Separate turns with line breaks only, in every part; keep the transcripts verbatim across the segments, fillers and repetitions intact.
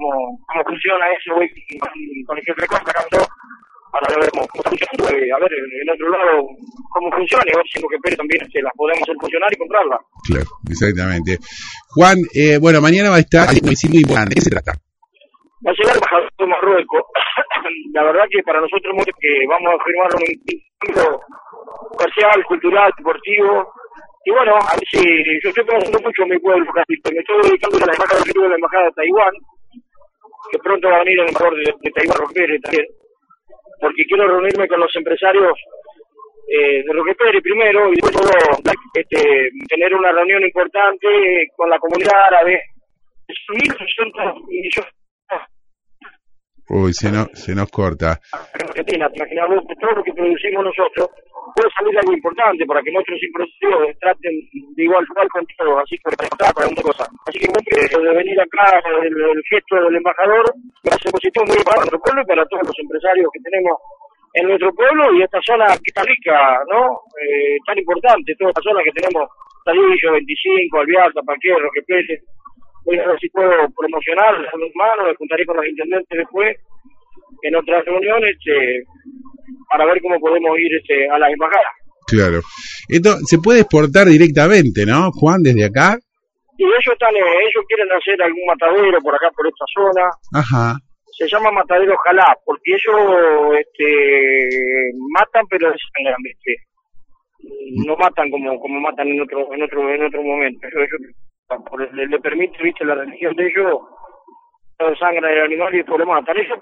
cómo, cómo funciona eso, voy con, con el jefe de compra, para ver cómo, cómo está funcionando, eh, a ver en otro lado cómo funciona y a ver si que Pérez también se las podemos hacer funcionar y comprarla.
Claro, exactamente. Juan, eh, bueno, mañana va a estar un domicilio importante. ¿De qué se trata?
Va a llegar el embajador de Marruecos. La verdad que para nosotros es que vamos a firmar un vínculo comercial, cultural, deportivo. Y bueno, a ver si yo estoy trabajando mucho en mi pueblo, casi, me estoy dedicando a la embajada de la embajada de Taiwán, que pronto va a venir el embajador de, de Taiwán, Roque Pérez, también, porque quiero reunirme con los empresarios eh, de Roque Pérez primero y luego este, tener una reunión importante con la comunidad árabe. mil ochocientos millones.
Uy, se, no, se nos corta.
Argentina, imaginamos que todo lo que producimos nosotros puede salir algo importante para que nuestros empresarios traten de igual igual con todo, así que para una cosa. Así que creo que de venir acá el, el gesto del embajador me hace positivo muy para nuestro pueblo y para todos los empresarios que tenemos en nuestro pueblo y esta zona que está rica, ¿no? Eh, tan importante, toda esta zona que tenemos, Talillo, veinticinco, Alvear, Tapaquero, Roque Pérez. Voy a ver si puedo promocionar a mis manos, me juntaré con los intendentes después en otras reuniones este, para ver cómo podemos ir este, a las embajadas.
Claro. Esto se puede exportar directamente, ¿no, Juan, desde acá?
Y ellos están, eh, ellos quieren hacer algún matadero por acá, por esta zona.
Ajá.
Se llama Matadero Jalá, porque ellos este, matan pero desangran, ¿viste? No matan como como matan en otro en otro en otro momento. Ellos, ellos le, le permite, viste, la religión de ellos, no sangra el animal y después lo matan. Eso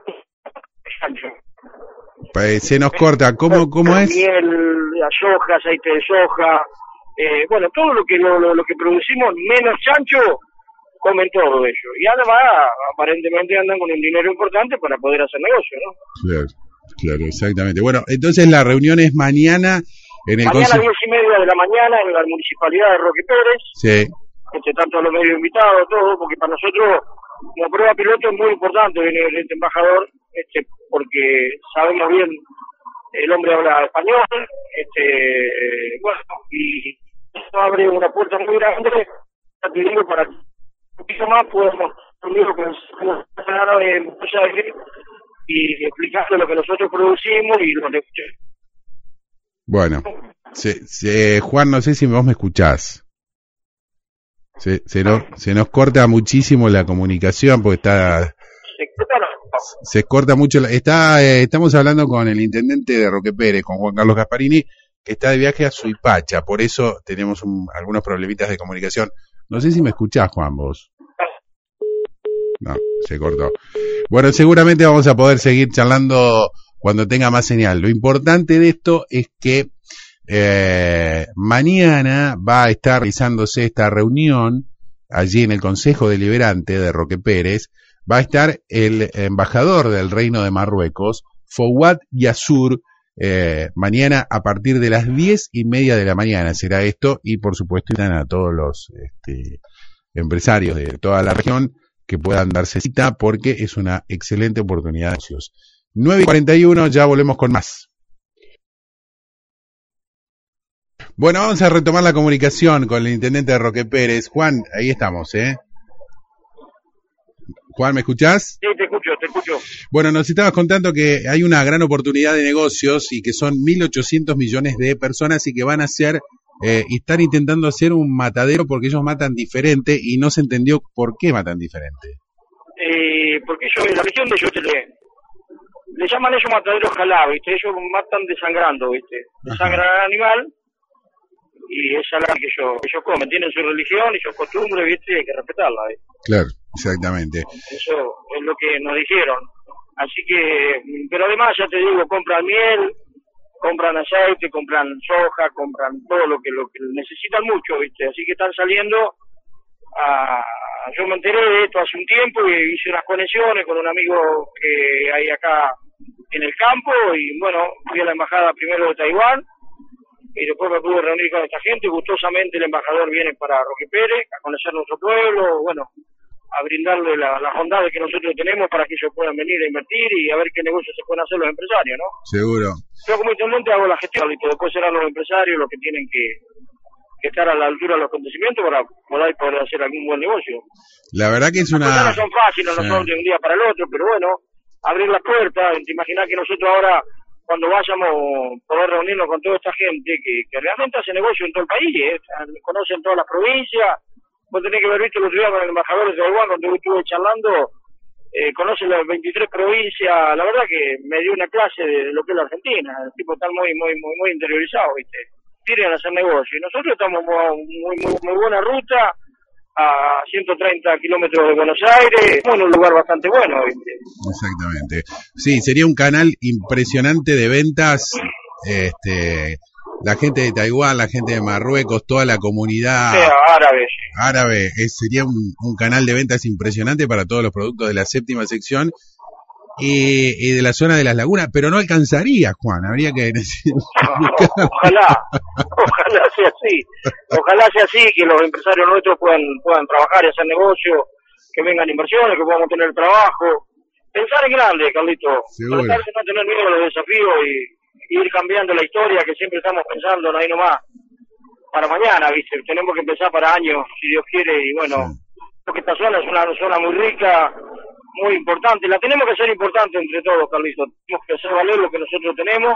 pues se nos corta. ¿Cómo cómo es?
Miel, la soja, aceite de soja, eh, bueno, todo lo que lo, lo, lo que producimos, menos chancho, comen todo ellos. Y además, aparentemente andan con un dinero importante para poder hacer negocio, ¿no?
Claro, claro, exactamente. Bueno, entonces la reunión es mañana en el
mañana a
Consejo.
diez y media de la mañana en la municipalidad de Roque Pérez.
Sí.
Este, tanto los medios invitados, todo, porque para nosotros la prueba piloto es muy importante venir este embajador, este, porque sabemos bien, el hombre habla español, este, bueno, y esto abre una puerta muy grande, pidiendo para que un poquito más podamos unir con los árabes y explicando lo que nosotros producimos y lo que...
Bueno, se, se, Juan, no sé si vos me escuchás. Se, se, nos, se nos corta muchísimo la comunicación porque está...
Se corta, no.
Se corta mucho. La, está, eh, estamos hablando con el intendente de Roque Pérez, con Juan Carlos Gasparini, que está de viaje a Suipacha, por eso tenemos un, algunos problemitas de comunicación. No sé si me escuchás, Juan, vos. No, se cortó. Bueno, seguramente vamos a poder seguir charlando cuando tenga más señal. Lo importante de esto es que eh, mañana va a estar realizándose esta reunión allí en el Consejo Deliberante de Roque Pérez. Va a estar el embajador del Reino de Marruecos, Fouad Yassur, eh, mañana a partir de las diez y media de la mañana será esto, y por supuesto están a todos los este, empresarios de toda la región que puedan darse cita porque es una excelente oportunidad de negocios. nueve y cuarenta y uno, ya volvemos con más. Bueno, vamos a retomar la comunicación con el intendente de Roque Pérez. Juan, ahí estamos, ¿eh? Juan, ¿me escuchás?
Sí, te escucho, te escucho.
Bueno, nos estabas contando que hay una gran oportunidad de negocios y que son mil ochocientos millones de personas y que van a hacer, eh, y están intentando hacer un matadero porque ellos matan diferente y no se entendió por qué matan diferente.
Eh, porque ellos, en la región de ellos, le, le llaman ellos matadero jalá, ¿viste? Ellos matan desangrando, ¿viste? Desangran al animal y esa es la que ellos, ellos comen. Tienen su religión y sus costumbres, ¿viste? Hay que respetarla, ¿viste?
Claro, exactamente.
Eso es lo que nos dijeron. Así que, pero además, ya te digo, compran miel, compran aceite, compran soja, compran todo lo que lo que necesitan mucho, ¿viste? Así que están saliendo a... Yo me enteré de esto hace un tiempo y hice unas conexiones con un amigo que hay acá en el campo y, bueno, fui a la embajada primero de Taiwán y después me pude reunir con esta gente. Gustosamente el embajador viene para Roque Pérez a conocer nuestro pueblo, bueno, a brindarle la, las bondades que nosotros tenemos para que ellos puedan venir a invertir y a ver qué negocios se pueden hacer los empresarios, ¿no?
Seguro.
Yo como intendente hago la gestión y después serán los empresarios los que tienen que, que estar a la altura de los acontecimientos para poder, poder hacer algún buen negocio.
La verdad que es
Las
una...
cosas no son fáciles, no
sí.
son de un día para el otro, pero bueno, abrir las puertas, te imaginas que nosotros ahora, cuando vayamos, poder reunirnos con toda esta gente que, que realmente hace negocio en todo el país, ¿eh? Conocen todas las provincias. Vos tenés que haber visto el otro día con el embajador de Taiwán, cuando yo estuve charlando, eh, conoce las veintitrés provincias. La verdad que me dio una clase de lo que es la Argentina. El tipo está muy, muy, muy, muy interiorizado, ¿viste? Quieren hacer negocio. Y nosotros estamos muy, muy, muy, muy buena ruta, a ciento treinta kilómetros de Buenos Aires, en un lugar bastante bueno, ¿viste?
Exactamente. Sí, sería un canal impresionante de ventas. Este, la gente de Taiwán, la gente de Marruecos, toda la comunidad
O sea, árabe.
árabe, es, sería un, un canal de ventas impresionante para todos los productos de la séptima sección y, y de la zona de las lagunas, pero no alcanzaría, Juan, habría que decir.
Ojalá, ojalá sea así, ojalá sea así, que los empresarios nuestros puedan, puedan trabajar y hacer negocio, que vengan inversiones, que podamos tener trabajo. Pensar en grande, Carlito,
Seguro.
tratar de no tener miedo a los desafíos y ir cambiando la historia que siempre estamos pensando, ahí nomás, para mañana, ¿viste? Tenemos que empezar para años, si Dios quiere, y bueno,
Sí.
porque esta zona es una zona muy rica, muy importante, la tenemos que hacer importante entre todos, Carlito, tenemos que hacer valer lo que nosotros tenemos,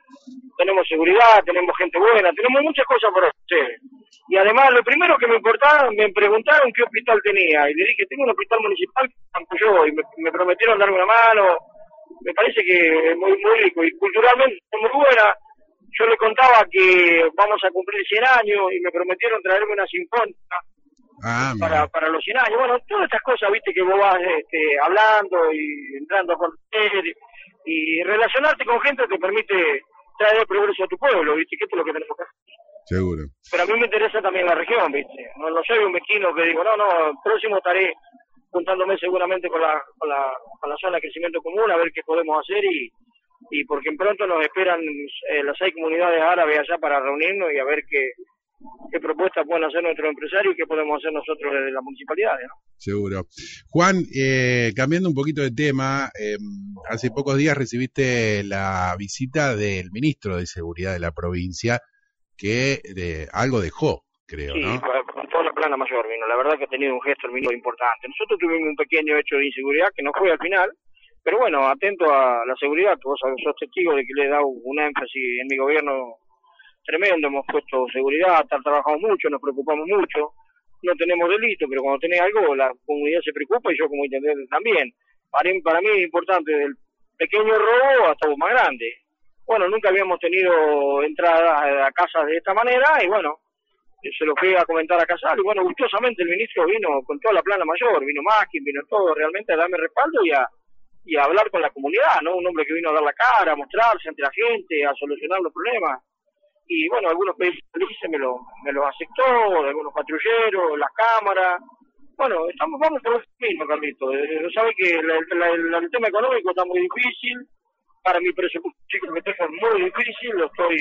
tenemos seguridad, tenemos gente buena, tenemos muchas cosas por hacer. Y además, lo primero que me importaba, me preguntaron qué hospital tenía, y le dije, tengo un hospital municipal que yo, y me, me prometieron darme una mano. Me parece que es muy, muy rico y culturalmente es muy buena. Yo le contaba que vamos a cumplir cien años y me prometieron traerme una sinfónica
Ah,
para,
mira.
para los cien años. Bueno, todas estas cosas, viste, que vos vas este, hablando y entrando a conocer y, y relacionarte con gente te permite traer el progreso a tu pueblo, viste, que esto es lo que tenemos que hacer.
Seguro.
Pero a mí me interesa también la región, viste. No, no soy un mezquino que digo, no, no, próximo estaré juntándome seguramente con la, con la con la zona de crecimiento común a ver qué podemos hacer y, y porque en pronto nos esperan eh, las seis comunidades árabes allá para reunirnos y a ver qué, qué propuestas pueden hacer nuestros empresarios y qué podemos hacer nosotros desde las municipalidades, ¿no?
Seguro. Juan, eh, cambiando un poquito de tema, eh, hace pocos días recibiste la visita del ministro de Seguridad de la provincia, que de, algo dejó, creo,
Sí,
¿no?
con toda la plana mayor vino. La verdad que ha tenido un gesto el ministro importante. Nosotros tuvimos un pequeño hecho de inseguridad que no fue al final, pero bueno, atento a la seguridad, que vos sos testigo de que le he dado un énfasis en mi gobierno tremendo. Hemos puesto seguridad, trabajamos mucho, nos preocupamos mucho. No tenemos delito, pero cuando tenés algo, la comunidad se preocupa y yo como intendente también. Para mí, para mí es importante, desde el pequeño robo hasta lo más grande. Bueno, nunca habíamos tenido entradas a casas de esta manera y bueno, se lo fui a comentar a Casal y bueno, gustosamente el ministro vino con toda la plana mayor, vino Máquin, vino todo realmente a darme respaldo y a, y a hablar con la comunidad, ¿no? Un hombre que vino a dar la cara, a mostrarse ante la gente, a solucionar los problemas. Y bueno, algunos países me lo, me lo aceptó, algunos patrulleros, las cámaras. Bueno, estamos, vamos por el camino, Carlito. Eh, sabe que la, la, la, el tema económico está muy difícil. Para mi presupuesto, chicos, que tengo es muy difícil, lo estoy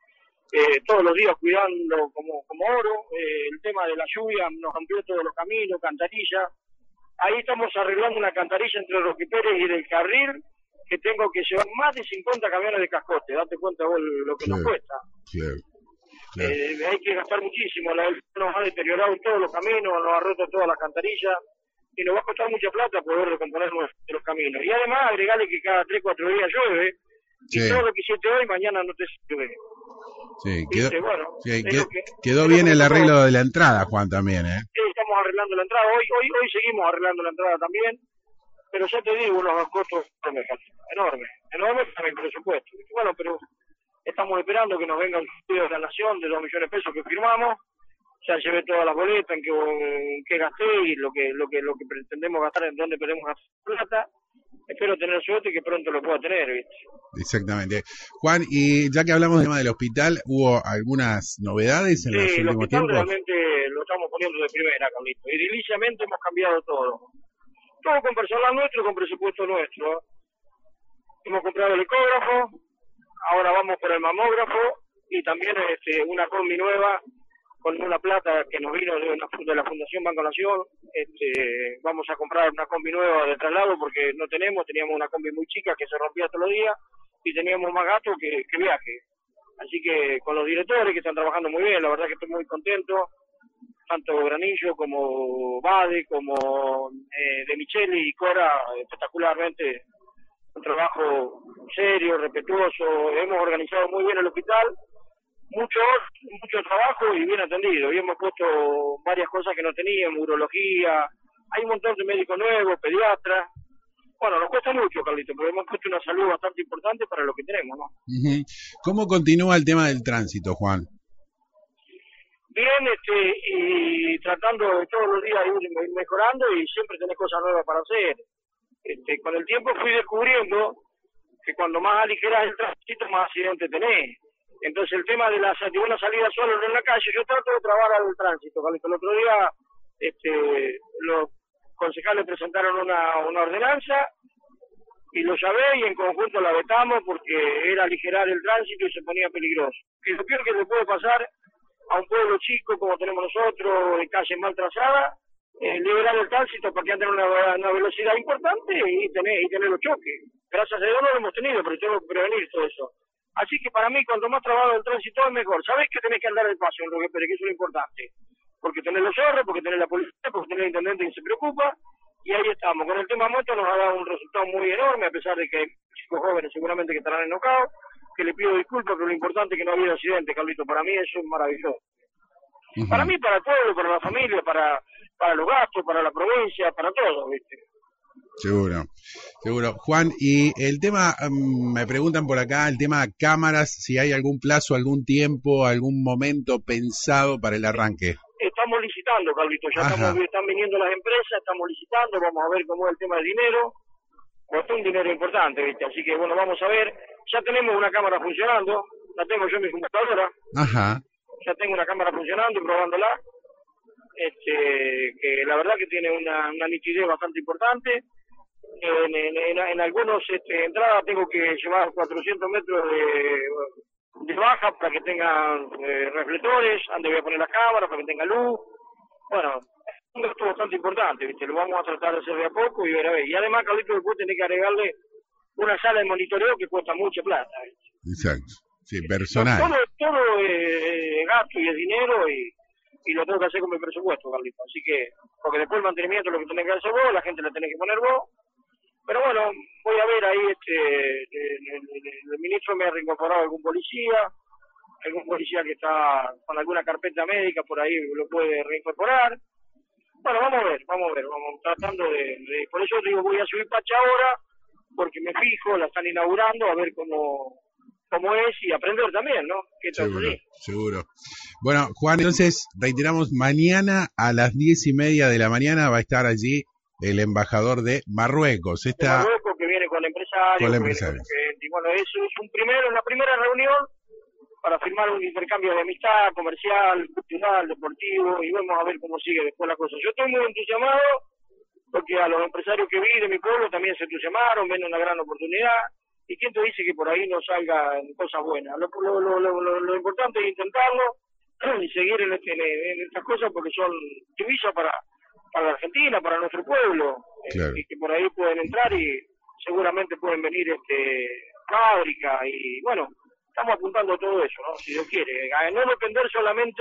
eh, todos los días cuidando como, como oro. Eh, el tema de la lluvia nos amplió todos los caminos, cantarillas. Ahí estamos arreglando una cantarilla entre Roque Pérez y del Carril, que tengo que llevar más de cincuenta camiones de cascote. Date cuenta vos lo que
Claro,
nos cuesta.
claro, claro.
Eh, hay que gastar muchísimo. La nos ha deteriorado todos los caminos, nos ha roto todas las cantarillas y nos va a costar mucha plata poder recomponer los caminos. Y además agregarle que cada tres cuatro días llueve y
Sí.
todo lo que hiciste hoy mañana no te sirve.
Sí, quedó,
¿Viste? Bueno,
sí,
es
quedó,
lo que-
quedó
es lo
bien
que
el
nosotros-
arreglo de la entrada, Juan, también, ¿eh?
Sí, estamos arreglando la entrada. Hoy hoy hoy seguimos arreglando la entrada también. Pero ya te digo, unos costos enormes, enormes, enormes para el presupuesto. Bueno, pero estamos esperando que nos venga un estudio de la Nación de dos millones de pesos que firmamos. Ya llevé todas las boletas en que, en que gasté y lo que lo que lo que pretendemos gastar, en dónde podemos gastar plata. Espero tener suerte y que pronto lo pueda tener, ¿viste?
Exactamente. Juan, y ya que hablamos del tema del hospital, ¿hubo algunas novedades en los
Sí, el
últimos
hospital
tiempos?
realmente lo estamos poniendo de primera, Carlito. Ediliciamente hemos cambiado todo. Todo con personal nuestro, con presupuesto nuestro. Hemos comprado el ecógrafo, ahora vamos por el mamógrafo y también este, una combi nueva con una plata que nos vino de, una, de la Fundación Banco Nación. Este, vamos a comprar una combi nueva de traslado porque no tenemos, teníamos una combi muy chica que se rompía todos los días y teníamos más gasto que, que viaje. Así que con los directores que están trabajando muy bien, la verdad que estoy muy contento, tanto Granillo como Bade, como eh, De Micheli y Cora, espectacularmente, un trabajo serio, respetuoso, hemos organizado muy bien el hospital, mucho, mucho trabajo y bien atendido, y hemos puesto varias cosas que no teníamos, urología, hay un montón de médicos nuevos, pediatras. Bueno, nos cuesta mucho, Carlito, pero hemos puesto una salud bastante importante para lo que tenemos, ¿no?
Uh-huh. ¿Cómo continúa el tema del tránsito, Juan?
Bien, este, y tratando de todos los días ir mejorando y siempre tenés cosas nuevas para hacer. Este, con el tiempo fui descubriendo que cuando más aligeras el tránsito, más accidentes tenés. Entonces el tema de, la, de una salida sola en la calle, yo trato de trabar al tránsito, Carlito. El otro día, este, los concejales presentaron una, una ordenanza y lo llamé y en conjunto la vetamos porque era aligerar el tránsito y se ponía peligroso. Y lo peor que le puede pasar a un pueblo chico como tenemos nosotros, de calles mal trazadas, eh, liberar el tránsito para que anden una, una velocidad importante y tener, y tener los choques. Gracias a Dios no lo hemos tenido, pero tengo que prevenir todo eso. Así que para mí, cuanto más trabado el tránsito es mejor. ¿Sabés que tenés que andar despacio en Roque Pérez? Que eso es lo importante. Porque tenés los zorros, porque tenés la policía, porque tenés el intendente que se preocupa, y ahí estamos. Con el tema moto nos ha dado un resultado muy enorme, a pesar de que hay chicos jóvenes seguramente que estarán enojados, que le pido disculpas, pero lo importante es que no ha habido accidente, Carlito. Para mí eso es maravilloso. Uh-huh. Para mí, para el pueblo, para la familia, para, para los gastos, para la provincia, para todo, ¿viste?
Seguro, seguro. Juan, y el tema, um, me preguntan por acá, el tema cámaras, si hay algún plazo, algún tiempo, algún momento pensado para el arranque.
Estamos licitando, Carlito, ya estamos, están viniendo las empresas, estamos licitando, vamos a ver cómo es el tema del dinero, costó un dinero importante, ¿viste? Así que bueno, vamos a ver, ya tenemos una cámara funcionando, la tengo yo en mi computadora,
Ajá.
Ya tengo una cámara funcionando y probándola, este, que la verdad que tiene una, una nitidez bastante importante. En, en, en, en algunos este, entradas tengo que llevar cuatrocientos metros de, de baja para que tengan eh, reflectores, donde voy a poner la cámara para que tenga luz. Bueno, es un gasto bastante importante, ¿viste? Lo vamos a tratar de hacer de a poco y ver a ver. Y además, Carlito, después tenés que agregarle una sala de monitoreo que cuesta mucha plata, ¿viste?
Exacto, sí, personal.
Todo, todo es gasto y es dinero y, y lo tengo que hacer con mi presupuesto, Carlito. Así que, porque después el mantenimiento es lo que tenés que hacer vos, la gente la tenés que poner vos. Pero bueno, voy a ver ahí, este, el, el, el ministro me ha reincorporado algún policía, algún policía que está con alguna carpeta médica, por ahí lo puede reincorporar. Bueno, vamos a ver, vamos a ver, vamos tratando de, de por eso digo, voy a subir Pacha ahora, porque me fijo, la están inaugurando, a ver cómo, cómo es y aprender también, ¿no? ¿Qué tal?
Seguro, seguro. Bueno, Juan, entonces, reiteramos, mañana a las diez y media de la mañana va a estar allí el embajador de Marruecos. Esta...
De Marruecos, que viene con empresarios.
Con empresarios.
Que, que, bueno, eso es un primero, la primera reunión para firmar un intercambio de amistad comercial, cultural, deportivo, y vamos a ver cómo sigue después la cosa. Yo estoy muy entusiasmado porque a los empresarios que vi de mi pueblo también se entusiasmaron, ven una gran oportunidad, y quién te dice que por ahí no salgan cosas buenas. Lo, lo, lo, lo, lo importante es intentarlo y seguir en, este, en estas cosas porque son divisas para para la Argentina, para nuestro pueblo,
claro.
eh, y que por ahí pueden entrar y seguramente pueden venir este fábrica y bueno, estamos apuntando a todo eso, ¿no? Si Dios quiere, a no depender solamente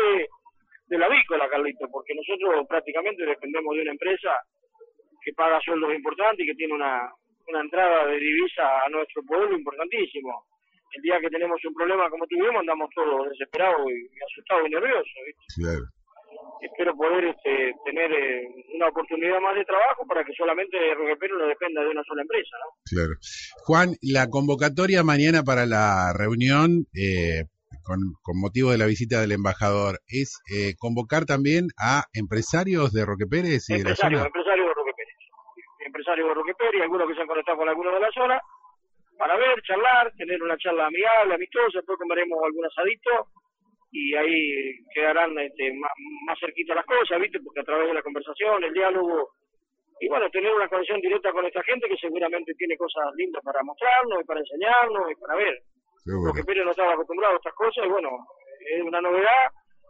de la avícola, Carlito, porque nosotros prácticamente dependemos de una empresa que paga sueldos importantes y que tiene una, una entrada de divisa a nuestro pueblo importantísimo. El día que tenemos un problema como tuvimos andamos todos desesperados y, y asustados y nerviosos, ¿viste?
Claro.
Espero poder este, tener eh, una oportunidad más de trabajo para que solamente Roque Pérez no dependa de una sola empresa, ¿no?
Claro. Juan, la convocatoria mañana para la reunión, eh, con, con motivo de la visita del embajador, es eh, convocar también a empresarios de Roque Pérez y
empresarios,
de la zona.
Empresarios de Roque Pérez. Empresarios de Roque Pérez y algunos que se han conectado con algunos de la zona para ver, charlar, tener una charla amigable, amistosa, después comeremos algún asadito y ahí quedarán este, más, más cerquita las cosas, ¿viste? Porque a través de la conversación, el diálogo, y bueno, tener una conexión directa con esta gente que seguramente tiene cosas lindas para mostrarnos y para enseñarnos y para ver.
Seguro.
Porque Pérez no estaba acostumbrado a estas cosas y bueno, es una novedad.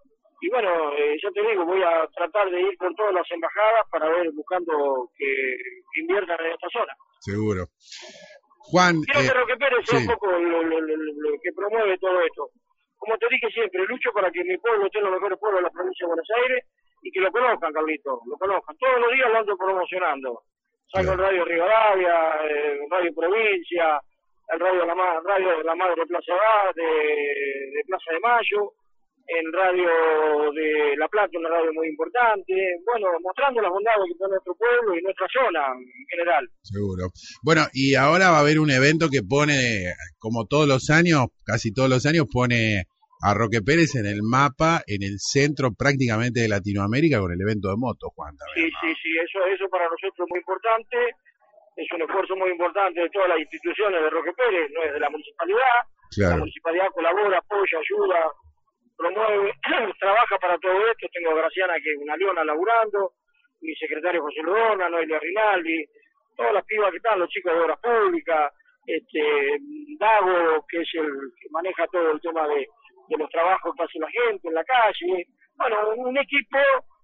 Y bueno, eh, yo te digo, voy a tratar de ir por todas las embajadas para ver, buscando que, que inviertan en esta zona.
Seguro. Juan...
Quiero
eh,
que Roque Pérez sea
sí.
un poco lo, lo, lo, lo que promueve todo esto. como te dije siempre, lucho para que mi pueblo esté en los mejores pueblos de la provincia de Buenos Aires y que lo conozcan, Carlito, lo conozcan. Todos los días lo ando promocionando. Salgo en Radio Rivadavia, eh, Radio Provincia, el Radio de la, Ma- Radio de la Madre de Plaza de, de Plaza de Mayo, en Radio de La Plata, una radio muy importante, bueno, mostrando las bondades que tiene nuestro pueblo y nuestra zona en general.
Seguro. Bueno, y ahora va a haber un evento que pone, como todos los años, casi todos los años, pone a Roque Pérez en el mapa, en el centro prácticamente de Latinoamérica con el evento de moto, Juan. También,
Sí,
¿no?
sí, sí, eso, eso para nosotros es muy importante, es un esfuerzo muy importante de todas las instituciones de Roque Pérez, no es de la municipalidad,
Claro.
La municipalidad colabora, apoya, ayuda, promueve, trabaja para todo esto. Tengo a Graciana, que es una leona laburando, mi secretario José Lodona, Noelia Rinaldi, todas las pibas que están, los chicos de Obras Públicas, este, Dago, que es el que maneja todo el tema de, de los trabajos que hace la gente en la calle. Bueno, un equipo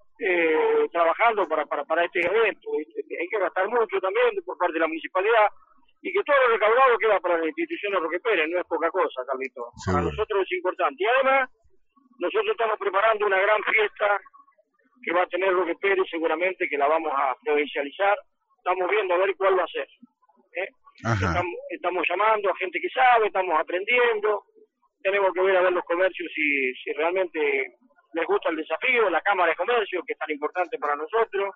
eh, trabajando para, para, para este evento. Hay que gastar mucho también por parte de la municipalidad, y que todo lo recaudado queda para la institución de Roque Pérez, no es poca cosa, Carlito.
Sí,
Para
bueno.
nosotros es importante. Y además, nosotros estamos preparando una gran fiesta que va a tener Roque Pérez, seguramente que la vamos a provincializar. Estamos viendo a ver cuál va a ser. ¿eh? Estamos, estamos llamando a gente que sabe, estamos aprendiendo. Tenemos que ver a ver los comercios si, si realmente les gusta el desafío, la Cámara de Comercio, que es tan importante para nosotros,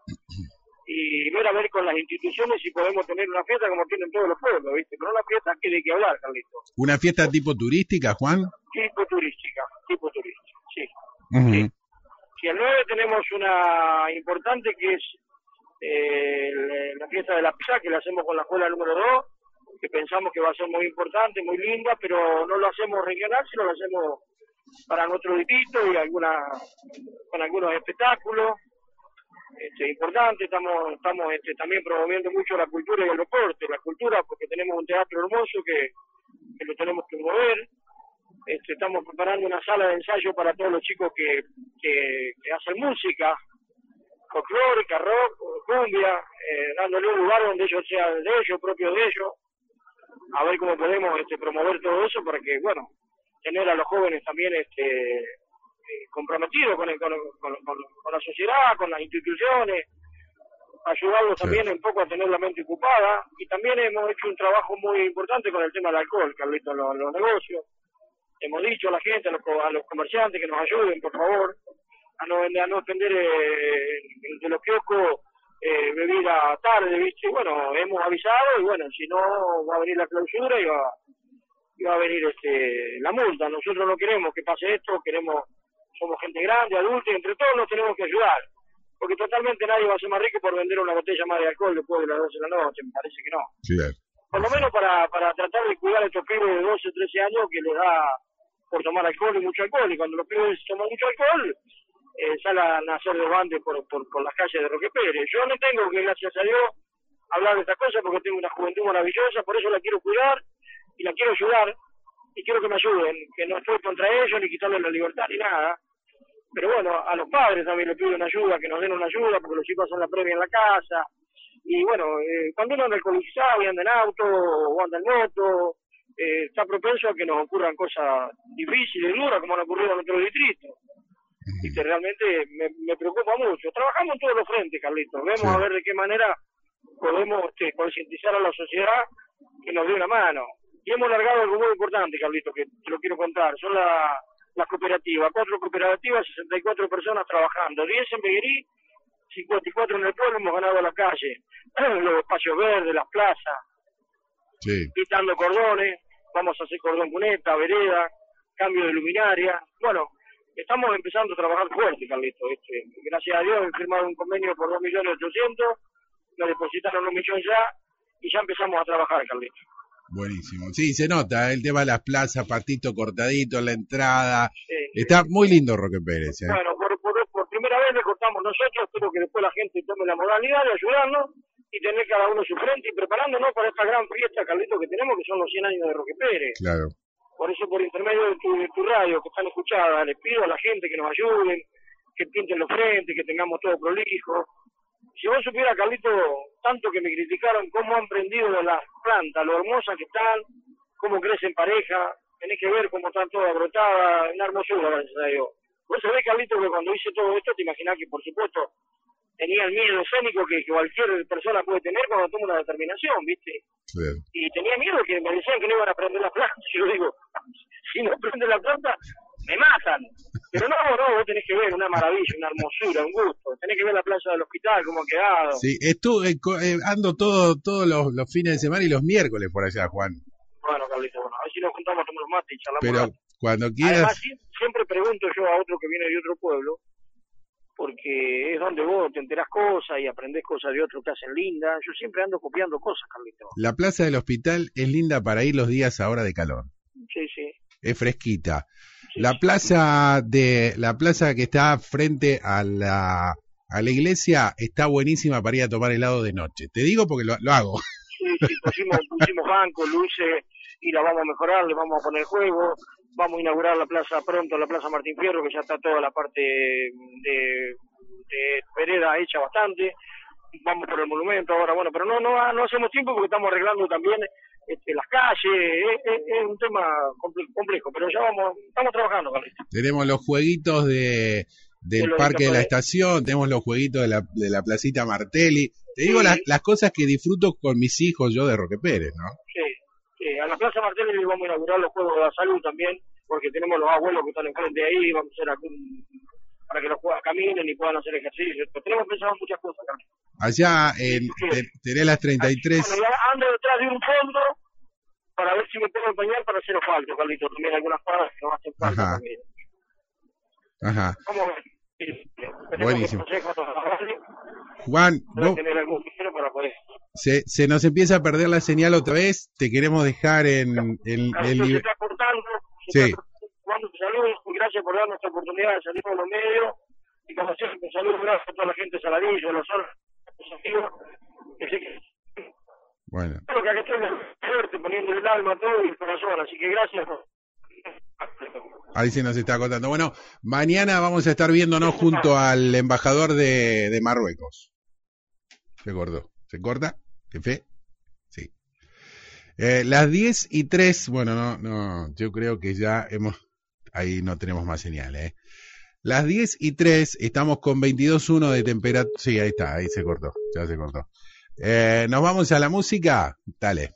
y ver a ver con las instituciones si podemos tener una fiesta como tienen todos los pueblos, ¿viste? Pero una fiesta que de que hablar, Carlito.
¿Una fiesta tipo turística, Juan?
Tipo turística, tipo turística, sí.
Uh-huh.
sí. Si el nueve tenemos una importante que es eh, la fiesta de la pizza, que la hacemos con la escuela número dos, que pensamos que va a ser muy importante, muy linda, pero no lo hacemos regional, sino lo hacemos para nuestro distrito y alguna, con algunos espectáculos. Este, importante, estamos estamos este, también promoviendo mucho la cultura y el deporte, la cultura porque tenemos un teatro hermoso que, que lo tenemos que mover. Este, estamos preparando una sala de ensayo para todos los chicos que, que, que hacen música, folclórica, rock, cumbia, eh, dándole un lugar donde ellos sean de ellos, propio de ellos, a ver cómo podemos este, promover todo eso para que, bueno, tener a los jóvenes también este comprometidos con, el, con, con, con, con la sociedad, con las instituciones, ayudarlos
Sí.
también un poco a tener la mente ocupada. Y también hemos hecho un trabajo muy importante con el tema del alcohol, Carlito, en los, en los negocios. Hemos dicho a la gente, a los, a los comerciantes que nos ayuden, por favor, a no, a no vender eh, de los kioscos eh, bebida tarde, ¿viste? Bueno, hemos avisado y bueno, si no va a venir la clausura y va, y va a venir este la multa. Nosotros no queremos que pase esto, queremos, somos gente grande, adulta, y entre todos nos tenemos que ayudar, porque totalmente nadie va a ser más rico por vender una botella más de alcohol después de las doce de la noche, me parece que no.
Claro.
Por lo menos para, para tratar de cuidar a estos pibes de doce, trece años que les da por tomar alcohol y mucho alcohol, y cuando los pibes toman mucho alcohol, eh, salen a hacer desbande por, por, por las calles de Roque Pérez. Yo no tengo que, gracias a Dios, hablar de estas cosas porque tengo una juventud maravillosa, por eso la quiero cuidar y la quiero ayudar, y quiero que me ayuden, que no estoy contra ellos, ni quitarles la libertad, ni nada. Pero bueno, a los padres también les pido una ayuda, que nos den una ayuda, porque los chicos hacen la previa en la casa. Y bueno, eh, cuando uno anda alcoholizado y anda en auto o anda en moto, eh, está propenso a que nos ocurran cosas difíciles y duras, como han ocurrido en nuestro distrito. Y que realmente me, me preocupa mucho. Trabajamos en todos los frentes, Carlitos. Vemos
Sí.
a ver de qué manera podemos este, concientizar a la sociedad que nos dé una mano. Y hemos largado algo muy importante, Carlitos, que te lo quiero contar. Son la, las cooperativas, cuatro cooperativas, sesenta y cuatro personas trabajando, diez en Beguerí, cincuenta y cuatro en el pueblo. Hemos ganado la calle, los espacios verdes, las plazas,
Sí.
quitando cordones, vamos a hacer cordón cuneta, vereda, cambio de luminaria. Bueno, estamos empezando a trabajar fuerte, Carlitos. Este, gracias a Dios he firmado un convenio por dos millones ochocientos, me depositaron un millón ya, y ya empezamos a trabajar, Carlitos.
Buenísimo. Sí, se nota, el tema de las plazas, patito cortadito, la entrada.
Sí.
Está muy lindo Roque Pérez, ¿eh?
Bueno, por, por, por primera vez le cortamos nosotros, espero que después la gente tome la modalidad de ayudarnos y tener cada uno su frente y preparándonos para esta gran fiesta, Carlitos, que tenemos, que son los cien años de Roque Pérez.
Claro.
Por eso, por intermedio de tu, de tu radio, que están escuchadas, les pido a la gente que nos ayuden, que pinten los frentes, que tengamos todo prolijo. Si vos supieras, Carlito, tanto que me criticaron cómo han prendido las plantas, lo hermosas que están, cómo crecen pareja, tenés que ver cómo están todas brotadas, una hermosura, gracias a Dios. Vos sabés, Carlito, que cuando hice todo esto, te imaginás que, por supuesto, tenía el miedo escénico que, que cualquier persona puede tener cuando toma una determinación, ¿viste?
Sí.
Y tenía miedo que me decían que no iban a prender la planta. Y yo digo, si no prende la planta, me matan. Pero no, no, vos tenés que ver una maravilla, una hermosura, un gusto. Tenés que ver la plaza del hospital, cómo ha quedado.
Sí, estuve, eh, ando todo, todos los, los fines de semana y los miércoles por allá, Juan.
Bueno, Carlito, bueno, a ver si nos juntamos, tomamos los mates y charlamos.
Pero cuando quieras...
Además, siempre pregunto yo a otro que viene de otro pueblo, porque es donde vos te enterás cosas y aprendés cosas de otros que hacen lindas. Yo siempre ando copiando cosas, Carlito.
La plaza del hospital es linda para ir los días ahora de calor.
Sí, sí.
Es fresquita.
Sí,
la
sí.
plaza de la plaza que está frente a la a la iglesia está buenísima para ir a tomar helado de noche. Te digo porque lo, lo hago.
Sí, sí, pusimos, pusimos bancos, luces y la vamos a mejorar, le vamos a poner juego. Vamos a inaugurar la plaza pronto, la plaza Martín Fierro, que ya está toda la parte de, de vereda hecha bastante. Vamos por el monumento ahora, bueno, pero no no no hacemos tiempo porque estamos arreglando también este, las calles. Es, es, es un tema complejo, pero ya vamos, estamos trabajando, Carlito.
Tenemos los jueguitos de del
de
parque de la
de...
estación, tenemos los jueguitos de la, de la placita Martelli. Te digo
sí.
las, las cosas que disfruto con mis hijos yo de Roque Pérez, ¿no?
Sí. Sí, a la Plaza Martelli le vamos a inaugurar los Juegos de la Salud también, porque tenemos los abuelos que están enfrente de ahí, vamos a hacer algún, para que los juegos caminen y puedan hacer ejercicio. Pero tenemos pensado muchas cosas acá.
Allá en, te, tenés las treinta y tres.
Bueno, ando detrás de un fondo para ver si me puedo empeñar para hacer asfalto, Carlito. También algunas paradas que no hacen falta
Ajá.
también.
Ajá.
¿Cómo ves? Sí,
Buenísimo.
Que
Juan, vos,
tener algún para poder.
se, se nos empieza a perder la señal otra vez, te queremos dejar en el
Carlito, se está cortando. Se
Sí.
está cortando. Saludos y gracias por darnos esta oportunidad de salir por los medios. Y como siempre, saludos, gracias a toda la gente de Saladillo, a los otros amigos. Que sé que
Bueno,
creo que acá estoy fuerte, poniendo el alma, todo y el corazón. Así que gracias.
ahí se nos está contando. Bueno, mañana vamos a estar viéndonos junto al embajador de, de Marruecos. Se cortó. ¿Se corta? ¿Qué fe? Sí. Eh, las diez y tres, bueno, no, no, yo creo que ya hemos, ahí no tenemos más señales, ¿eh? Las diez y tres, estamos con veintidós punto uno de temperatura, sí, ahí está, ahí se cortó, ya se cortó. Eh, ¿nos vamos a la música? Dale.